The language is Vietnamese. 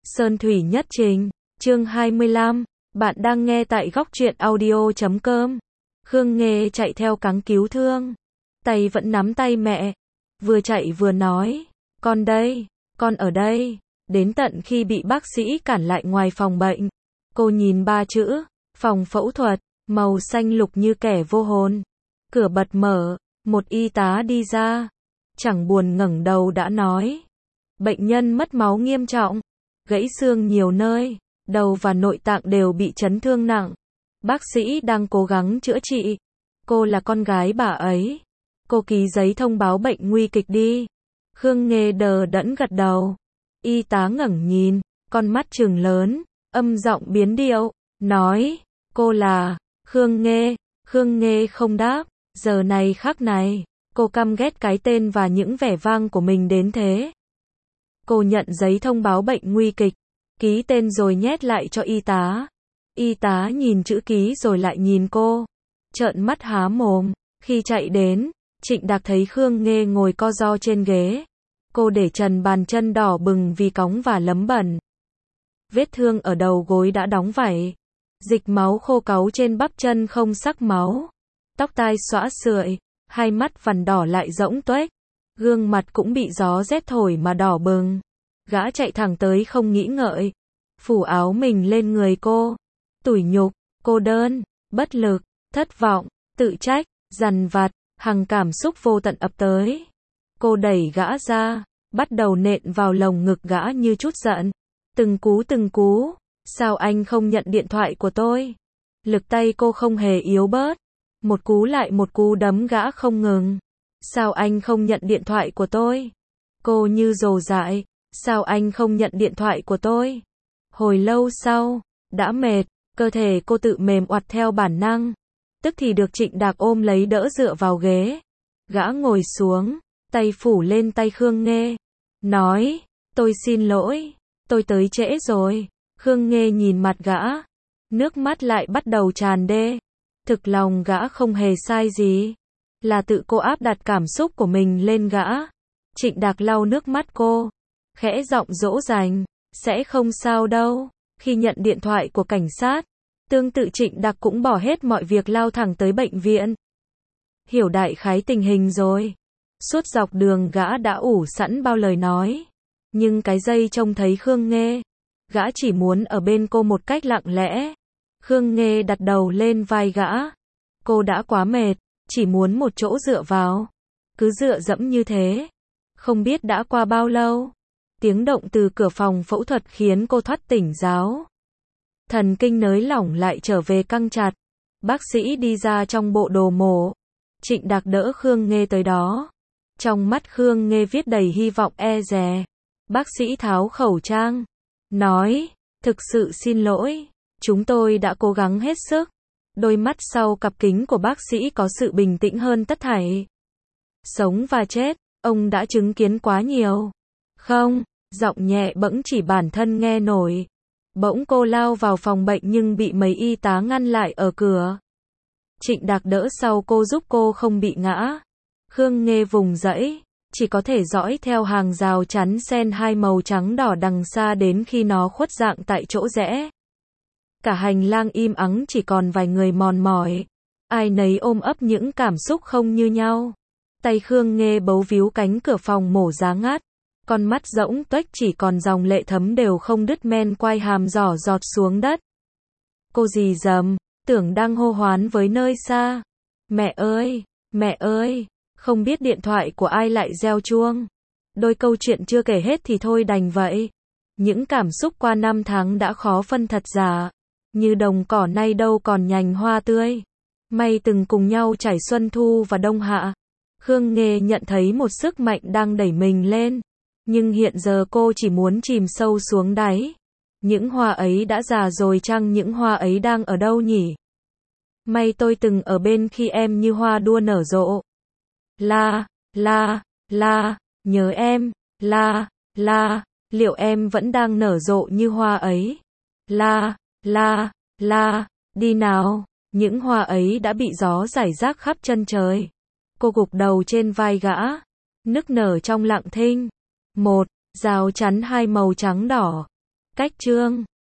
Sơn Thủy Nhất Trình, chương 25, bạn đang nghe tại góc truyện audio.com. Khương Nghê chạy theo cáng cứu thương, tay vẫn nắm tay mẹ, vừa chạy vừa nói, con đây, con ở đây, đến tận khi bị bác sĩ cản lại ngoài phòng bệnh. Cô nhìn ba chữ, phòng phẫu thuật, màu xanh lục như kẻ vô hồn. Cửa bật mở, một y tá đi ra, chẳng buồn ngẩng đầu đã nói, bệnh nhân mất máu nghiêm trọng, gãy xương nhiều nơi, đầu và nội tạng đều bị chấn thương nặng. Bác sĩ đang cố gắng chữa trị. Cô là con gái bà ấy. Cô ký giấy thông báo bệnh nguy kịch đi. Khương Nghê đờ đẫn gật đầu. Y tá ngẩng nhìn, con mắt trừng lớn, âm giọng biến điệu, nói, cô là Khương Nghê. Khương Nghê không đáp. Giờ này khắc này, cô căm ghét cái tên và những vẻ vang của mình đến thế. Cô nhận giấy thông báo bệnh nguy kịch, ký tên rồi nhét lại cho y tá. Y tá nhìn chữ ký rồi lại nhìn cô, trợn mắt há mồm. Khi chạy đến, Trịnh Đạc thấy Khương Nghê ngồi co ro trên ghế. Cô để trần bàn chân đỏ bừng vì cóng và lấm bẩn. Vết thương ở đầu gối đã đóng vảy. Dịch máu khô cáu trên bắp chân không sắc máu. Tóc tai xõa sượi, hai mắt vằn đỏ lại rỗng tuếch. Gương mặt cũng bị gió rét thổi mà đỏ bừng. Gã chạy thẳng tới không nghĩ ngợi, phủ áo mình lên người cô. Tủi nhục, cô đơn, bất lực, thất vọng, tự trách, dằn vặt, hằng cảm xúc vô tận ập tới. Cô đẩy gã ra, bắt đầu nện vào lồng ngực gã như chút giận. Từng cú, sao anh không nhận điện thoại của tôi? Lực tay cô không hề yếu bớt. Một cú lại một cú đấm gã không ngừng. Sao anh không nhận điện thoại của tôi? Cô như rồ dại. Sao anh không nhận điện thoại của tôi? Hồi lâu sau, đã mệt, cơ thể cô tự mềm oặt theo bản năng. Tức thì được Trịnh Đạc ôm lấy đỡ dựa vào ghế. Gã ngồi xuống, tay phủ lên tay Khương Nghê. Nói, tôi xin lỗi, tôi tới trễ rồi. Khương Nghê nhìn mặt gã. Nước mắt lại bắt đầu tràn đê. Thực lòng gã không hề sai gì. Là tự cô áp đặt cảm xúc của mình lên gã. Trịnh Đạc lau nước mắt cô. Khẽ giọng dỗ dành, sẽ không sao đâu. Khi nhận điện thoại của cảnh sát, tương tự Trịnh Đạc cũng bỏ hết mọi việc lao thẳng tới bệnh viện. Hiểu đại khái tình hình rồi. Suốt dọc đường gã đã ủ sẵn bao lời nói. Nhưng cái giây trông thấy Khương Nghê, gã chỉ muốn ở bên cô một cách lặng lẽ. Khương Nghê đặt đầu lên vai gã. Cô đã quá mệt, chỉ muốn một chỗ dựa vào. Cứ dựa dẫm như thế. Không biết đã qua bao lâu. Tiếng động từ cửa phòng phẫu thuật khiến cô thoát tỉnh giáo. Thần kinh nới lỏng lại trở về căng chặt. Bác sĩ đi ra trong bộ đồ mổ. Trịnh Đạc đỡ Khương Nghê tới đó. Trong mắt Khương Nghê viết đầy hy vọng e dè. Bác sĩ tháo khẩu trang. Nói, thực sự xin lỗi. Chúng tôi đã cố gắng hết sức. Đôi mắt sau cặp kính của bác sĩ có sự bình tĩnh hơn tất thảy. Sống và chết, ông đã chứng kiến quá nhiều. Không, giọng nhẹ bẫng chỉ bản thân nghe nổi. Bỗng cô lao vào phòng bệnh nhưng bị mấy y tá ngăn lại ở cửa. Trịnh Đạc đỡ sau cô giúp cô không bị ngã. Khương Nghê vùng dẫy, chỉ có thể dõi theo hàng rào chắn sen hai màu trắng đỏ đằng xa đến khi nó khuất dạng tại chỗ rẽ. Cả hành lang im ắng chỉ còn vài người mòn mỏi. Ai nấy ôm ấp những cảm xúc không như nhau. Tay Khương Nghê bấu víu cánh cửa phòng mổ giá ngát. Con mắt rỗng tuếch chỉ còn dòng lệ thấm đều không đứt men quai hàm giỏ giọt xuống đất. Cô rì rầm, tưởng đang hô hoán với nơi xa. Mẹ ơi, không biết điện thoại của ai lại reo chuông. Đôi câu chuyện chưa kể hết thì thôi đành vậy. Những cảm xúc qua năm tháng đã khó phân thật giả. Như đồng cỏ nay đâu còn nhành hoa tươi. May từng cùng nhau trải xuân thu và đông hạ. Khương Nghê nhận thấy một sức mạnh đang đẩy mình lên. Nhưng hiện giờ cô chỉ muốn chìm sâu xuống đáy. Những hoa ấy đã già rồi chăng? Những hoa ấy đang ở đâu nhỉ? May tôi từng ở bên khi em như hoa đua nở rộ. Nhớ em. Liệu em vẫn đang nở rộ như hoa ấy? Đi nào. Những hoa ấy đã bị gió rải rác khắp chân trời. Cô gục đầu trên vai gã. Nức nở trong lặng thinh. Một, rào chắn hai màu trắng đỏ. Cách chương